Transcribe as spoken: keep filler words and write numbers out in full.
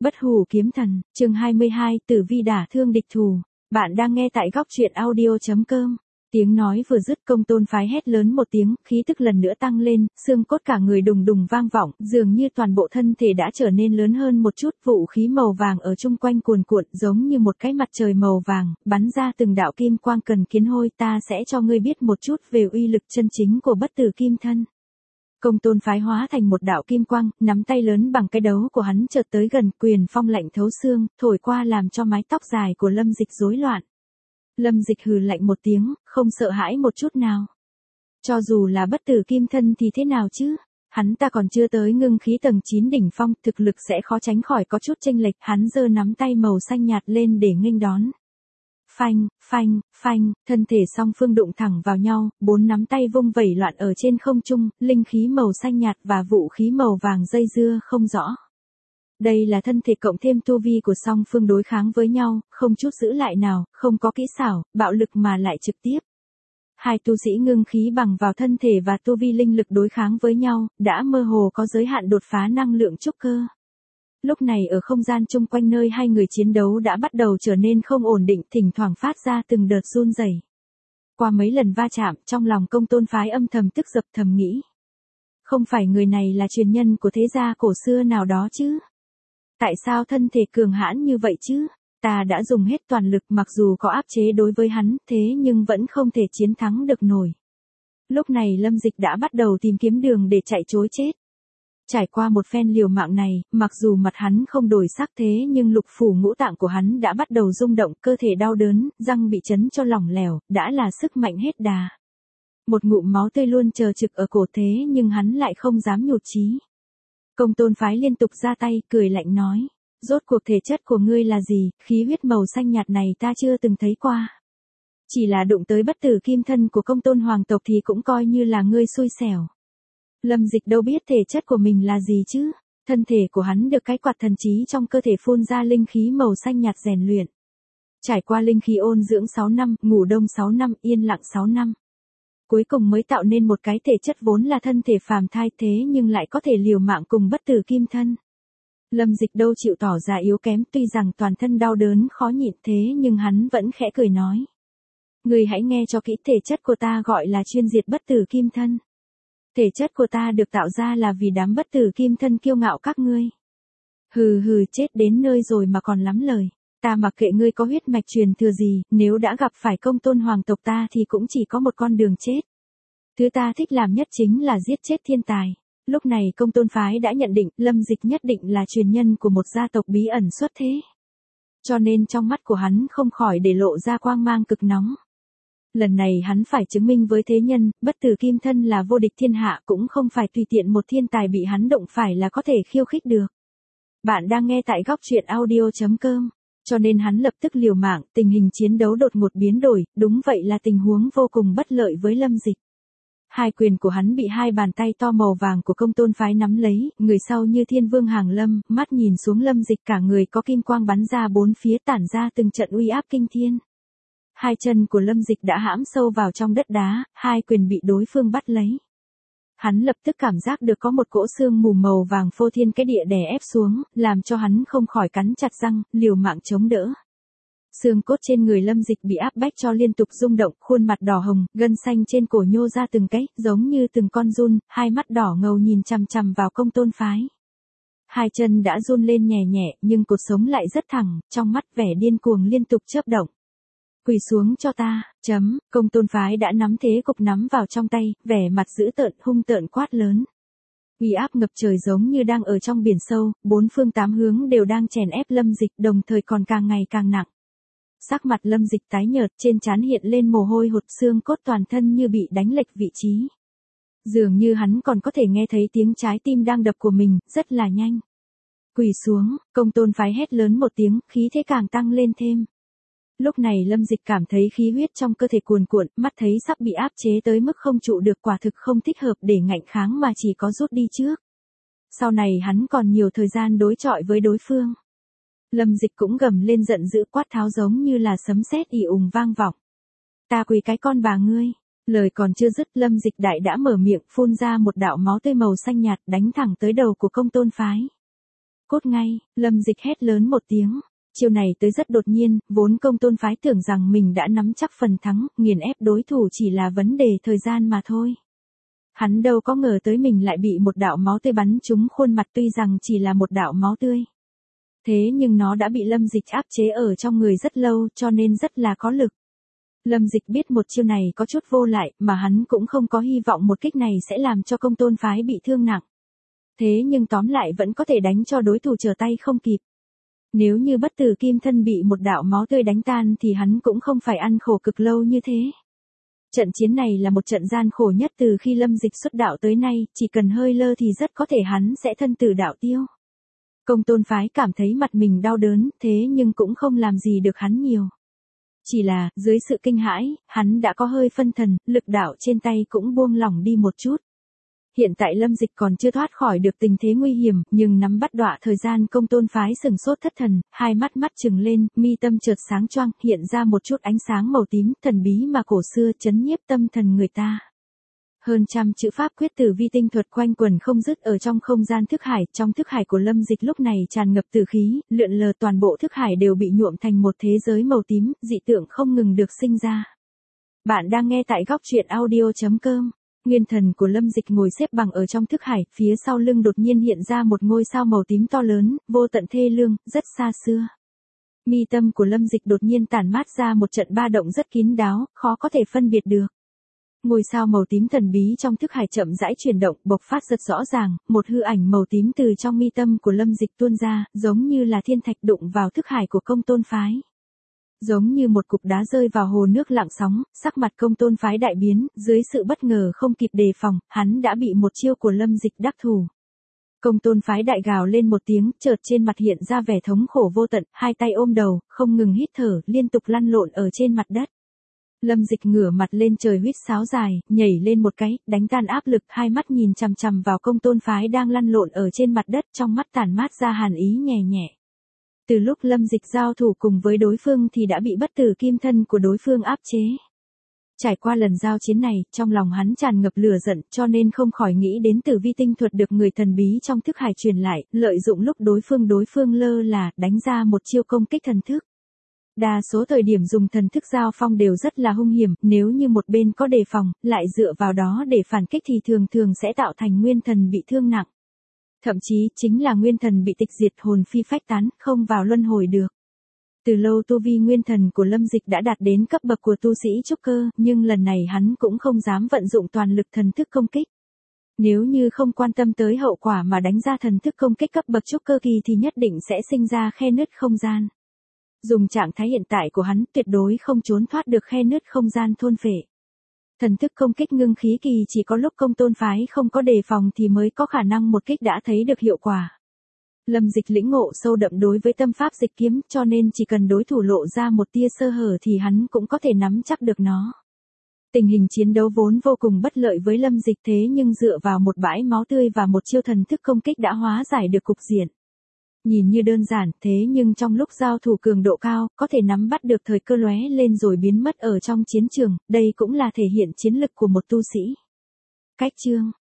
Bất hủ kiếm thần, chương hai mươi hai, tử vi đả thương địch thủ. Bạn đang nghe tại góc truyện audio chấm com. Tiếng nói vừa dứt, Công Tôn phái hét lớn một tiếng, khí tức lần nữa tăng lên, xương cốt cả người đùng đùng vang vọng, dường như toàn bộ thân thể đã trở nên lớn hơn một chút, vũ khí màu vàng ở chung quanh cuồn cuộn, giống như một cái mặt trời màu vàng, bắn ra từng đạo kim quang cần kiến hôi. Ta sẽ cho ngươi biết một chút về uy lực chân chính của bất tử kim thân. Công Tôn phái hóa thành một đạo kim quang, nắm tay lớn bằng cái đấu của hắn chợt tới gần, quyền phong lạnh thấu xương, thổi qua làm cho mái tóc dài của Lâm Dịch rối loạn. Lâm Dịch hừ lạnh một tiếng, không sợ hãi một chút nào. Cho dù là bất tử kim thân thì thế nào chứ? Hắn ta còn chưa tới ngưng khí tầng chín đỉnh phong, thực lực sẽ khó tránh khỏi có chút chênh lệch. Hắn giơ nắm tay màu xanh nhạt lên để nghênh đón. Phanh, phanh, phanh, thân thể song phương đụng thẳng vào nhau, bốn nắm tay vung vẩy loạn ở trên không trung, linh khí màu xanh nhạt và vũ khí màu vàng dây dưa không rõ. Đây là thân thể cộng thêm tu vi của song phương đối kháng với nhau, không chút giữ lại nào, không có kỹ xảo, bạo lực mà lại trực tiếp. Hai tu sĩ ngưng khí bằng vào thân thể và tu vi linh lực đối kháng với nhau, đã mơ hồ có giới hạn đột phá năng lượng trúc cơ. Lúc này ở không gian chung quanh nơi hai người chiến đấu đã bắt đầu trở nên không ổn định, thỉnh thoảng phát ra từng đợt run rẩy. Qua mấy lần va chạm, trong lòng Công Tôn phái âm thầm tức giận, thầm nghĩ. Không phải người này là truyền nhân của thế gia cổ xưa nào đó chứ? Tại sao thân thể cường hãn như vậy chứ? Ta đã dùng hết toàn lực, mặc dù có áp chế đối với hắn, thế nhưng vẫn không thể chiến thắng được nổi. Lúc này Lâm Dịch đã bắt đầu tìm kiếm đường để chạy trối chết. Trải qua một phen liều mạng này, mặc dù mặt hắn không đổi sắc thế nhưng lục phủ ngũ tạng của hắn đã bắt đầu rung động, cơ thể đau đớn, răng bị chấn cho lỏng lẻo, đã là sức mạnh hết đà. Một ngụm máu tươi luôn chờ trực ở cổ thế nhưng hắn lại không dám nhụt chí. Công Tôn phái liên tục ra tay, cười lạnh nói. Rốt cuộc thể chất của ngươi là gì, khí huyết màu xanh nhạt này ta chưa từng thấy qua. Chỉ là đụng tới bất tử kim thân của Công Tôn hoàng tộc thì cũng coi như là ngươi xui xẻo. Lâm Dịch đâu biết thể chất của mình là gì chứ, thân thể của hắn được cái quạt thần trí trong cơ thể phun ra linh khí màu xanh nhạt rèn luyện. Trải qua linh khí ôn dưỡng sáu năm, ngủ đông sáu năm, yên lặng sáu năm. Cuối cùng mới tạo nên một cái thể chất vốn là thân thể phàm thai thế nhưng lại có thể liều mạng cùng bất tử kim thân. Lâm Dịch đâu chịu tỏ ra yếu kém, tuy rằng toàn thân đau đớn khó nhịn thế nhưng hắn vẫn khẽ cười nói. Người hãy nghe cho kỹ, thể chất của ta gọi là chuyên diệt bất tử kim thân. Thể chất của ta được tạo ra là vì đám bất tử kim thân kiêu ngạo các ngươi. Hừ hừ, chết đến nơi rồi mà còn lắm lời. Ta mặc kệ ngươi có huyết mạch truyền thừa gì, nếu đã gặp phải Công Tôn hoàng tộc ta thì cũng chỉ có một con đường chết. Thứ ta thích làm nhất chính là giết chết thiên tài. Lúc này Công Tôn phái đã nhận định Lâm Dịch nhất định là truyền nhân của một gia tộc bí ẩn xuất thế. Cho nên trong mắt của hắn không khỏi để lộ ra quang mang cực nóng. Lần này hắn phải chứng minh với thế nhân, bất tử kim thân là vô địch thiên hạ, cũng không phải tùy tiện một thiên tài bị hắn động phải là có thể khiêu khích được. Bạn đang nghe tại góc truyện audio chấm com. Cho nên hắn lập tức liều mạng, tình hình chiến đấu đột ngột biến đổi, đúng vậy là tình huống vô cùng bất lợi với Lâm Dịch. Hai quyền của hắn bị hai bàn tay to màu vàng của Công Tôn phái nắm lấy, người sau như thiên vương hàng lâm, mắt nhìn xuống Lâm Dịch cả người có kim quang bắn ra bốn phía, tản ra từng trận uy áp kinh thiên. Hai chân của Lâm Dịch đã hãm sâu vào trong đất đá, hai quyền bị đối phương bắt lấy. Hắn lập tức cảm giác được có một cỗ xương mù màu vàng phô thiên cái địa đè ép xuống, làm cho hắn không khỏi cắn chặt răng, liều mạng chống đỡ. Xương cốt trên người Lâm Dịch bị áp bách cho liên tục rung động, khuôn mặt đỏ hồng, gân xanh trên cổ nhô ra từng cái, giống như từng con giun, hai mắt đỏ ngầu nhìn chằm chằm vào Công Tôn phái. Hai chân đã run lên nhẹ nhẹ, nhưng cột sống lại rất thẳng, trong mắt vẻ điên cuồng liên tục chớp động. Quỳ xuống cho ta, chấm, Công Tôn phái đã nắm thế cục nắm vào trong tay, vẻ mặt dữ tợn hung tợn quát lớn. Uy áp ngập trời giống như đang ở trong biển sâu, bốn phương tám hướng đều đang chèn ép Lâm Dịch, đồng thời còn càng ngày càng nặng. Sắc mặt Lâm Dịch tái nhợt, trên trán hiện lên mồ hôi hột, xương cốt toàn thân như bị đánh lệch vị trí. Dường như hắn còn có thể nghe thấy tiếng trái tim đang đập của mình, rất là nhanh. Quỳ xuống, Công Tôn phái hét lớn một tiếng, khí thế càng tăng lên thêm. Lúc này Lâm Dịch cảm thấy khí huyết trong cơ thể cuồn cuộn, mắt thấy sắp bị áp chế tới mức không trụ được, quả thực không thích hợp để ngạnh kháng mà chỉ có rút đi trước. Sau này hắn còn nhiều thời gian đối chọi với đối phương. Lâm Dịch cũng gầm lên giận dữ, quát tháo giống như là sấm sét ì ùng vang vọng. Ta quỳ cái con bà ngươi. Lời còn chưa dứt, Lâm Dịch đại đã mở miệng, phun ra một đạo máu tươi màu xanh nhạt đánh thẳng tới đầu của Công Tôn phái. cút ngay, Lâm Dịch hét lớn một tiếng. Chiêu này tới rất đột nhiên, vốn Công Tôn phái tưởng rằng mình đã nắm chắc phần thắng, nghiền ép đối thủ chỉ là vấn đề thời gian mà thôi. Hắn đâu có ngờ tới mình lại bị một đạo máu tươi bắn trúng khuôn mặt, tuy rằng chỉ là một đạo máu tươi. Thế nhưng nó đã bị Lâm Dịch áp chế ở trong người rất lâu, cho nên rất là có lực. Lâm Dịch biết một chiêu này có chút vô lại, mà hắn cũng không có hy vọng một kích này sẽ làm cho Công Tôn phái bị thương nặng. Thế nhưng tóm lại vẫn có thể đánh cho đối thủ trở tay không kịp. Nếu như bất tử kim thân bị một đạo máu tươi đánh tan thì hắn cũng không phải ăn khổ cực lâu như thế. Trận chiến này là một trận gian khổ nhất từ khi Lâm Dịch xuất đạo tới nay, chỉ cần hơi lơ thì rất có thể hắn sẽ thân tử đạo tiêu. Công Tôn phái cảm thấy mặt mình đau đớn, thế nhưng cũng không làm gì được hắn nhiều. Chỉ là, dưới sự kinh hãi, hắn đã có hơi phân thần, lực đạo trên tay cũng buông lỏng đi một chút. Hiện tại Lâm Dịch còn chưa thoát khỏi được tình thế nguy hiểm, nhưng nắm bắt đọa thời gian Công Tôn phái sừng sốt thất thần, hai mắt mắt trừng lên, mi tâm chợt sáng choang, hiện ra một chút ánh sáng màu tím, thần bí mà cổ xưa chấn nhiếp tâm thần người ta. Hơn trăm chữ pháp quyết tử vi tinh thuật quanh quần không dứt ở trong không gian thức hải, trong thức hải của Lâm Dịch lúc này tràn ngập tử khí, lượn lờ toàn bộ thức hải đều bị nhuộm thành một thế giới màu tím, dị tượng không ngừng được sinh ra. Bạn đang nghe tại góc truyện audio chấm com. Nguyên thần của Lâm Dịch ngồi xếp bằng ở trong thức hải, phía sau lưng đột nhiên hiện ra một ngôi sao màu tím to lớn, vô tận thê lương, rất xa xưa. Mi tâm của Lâm Dịch đột nhiên tản mát ra một trận ba động rất kín đáo, khó có thể phân biệt được. Ngôi sao màu tím thần bí trong thức hải chậm rãi chuyển động, bộc phát rất rõ ràng, một hư ảnh màu tím từ trong mi tâm của Lâm Dịch tuôn ra, giống như là thiên thạch đụng vào thức hải của Công Tôn phái. Giống như một cục đá rơi vào hồ nước lặng sóng, sắc mặt Công Tôn phái đại biến, dưới sự bất ngờ không kịp đề phòng, hắn đã bị một chiêu của Lâm Dịch đắc thủ. Công Tôn phái đại gào lên một tiếng, chợt trên mặt hiện ra vẻ thống khổ vô tận, hai tay ôm đầu, không ngừng hít thở, liên tục lăn lộn ở trên mặt đất. Lâm Dịch ngửa mặt lên trời huýt sáo dài, nhảy lên một cái, đánh tan áp lực, hai mắt nhìn chằm chằm vào Công Tôn phái đang lăn lộn ở trên mặt đất, trong mắt tản mát ra hàn ý nhẹ nhẹ. Từ lúc Lâm Dịch giao thủ cùng với đối phương thì đã bị bất tử kim thân của đối phương áp chế. Trải qua lần giao chiến này, trong lòng hắn tràn ngập lửa giận, cho nên không khỏi nghĩ đến tử vi tinh thuật được người thần bí trong thức hải truyền lại, lợi dụng lúc đối phương đối phương lơ là, đánh ra một chiêu công kích thần thức. Đa số thời điểm dùng thần thức giao phong đều rất là hung hiểm, nếu như một bên có đề phòng, lại dựa vào đó để phản kích thì thường thường sẽ tạo thành nguyên thần bị thương nặng. Thậm chí chính là nguyên thần bị tịch diệt, hồn phi phách tán, không vào luân hồi được. Từ lâu tu vi nguyên thần của Lâm Dịch đã đạt đến cấp bậc của tu sĩ trúc cơ, nhưng lần này hắn cũng không dám vận dụng toàn lực thần thức công kích. Nếu như không quan tâm tới hậu quả mà đánh ra thần thức công kích cấp bậc trúc cơ kỳ thì nhất định sẽ sinh ra khe nứt không gian. Dùng trạng thái hiện tại của hắn tuyệt đối không trốn thoát được khe nứt không gian thôn phệ. Thần thức công kích ngưng khí kỳ chỉ có lúc Công Tôn phái không có đề phòng thì mới có khả năng một kích đã thấy được hiệu quả. Lâm Dịch lĩnh ngộ sâu đậm đối với tâm pháp dịch kiếm, cho nên chỉ cần đối thủ lộ ra một tia sơ hở thì hắn cũng có thể nắm chắc được nó. Tình hình chiến đấu vốn vô cùng bất lợi với Lâm Dịch, thế nhưng dựa vào một bãi máu tươi và một chiêu thần thức công kích đã hóa giải được cục diện. Nhìn như đơn giản, thế nhưng trong lúc giao thủ cường độ cao, có thể nắm bắt được thời cơ lóe lên rồi biến mất ở trong chiến trường, đây cũng là thể hiện chiến lực của một tu sĩ. Cách chương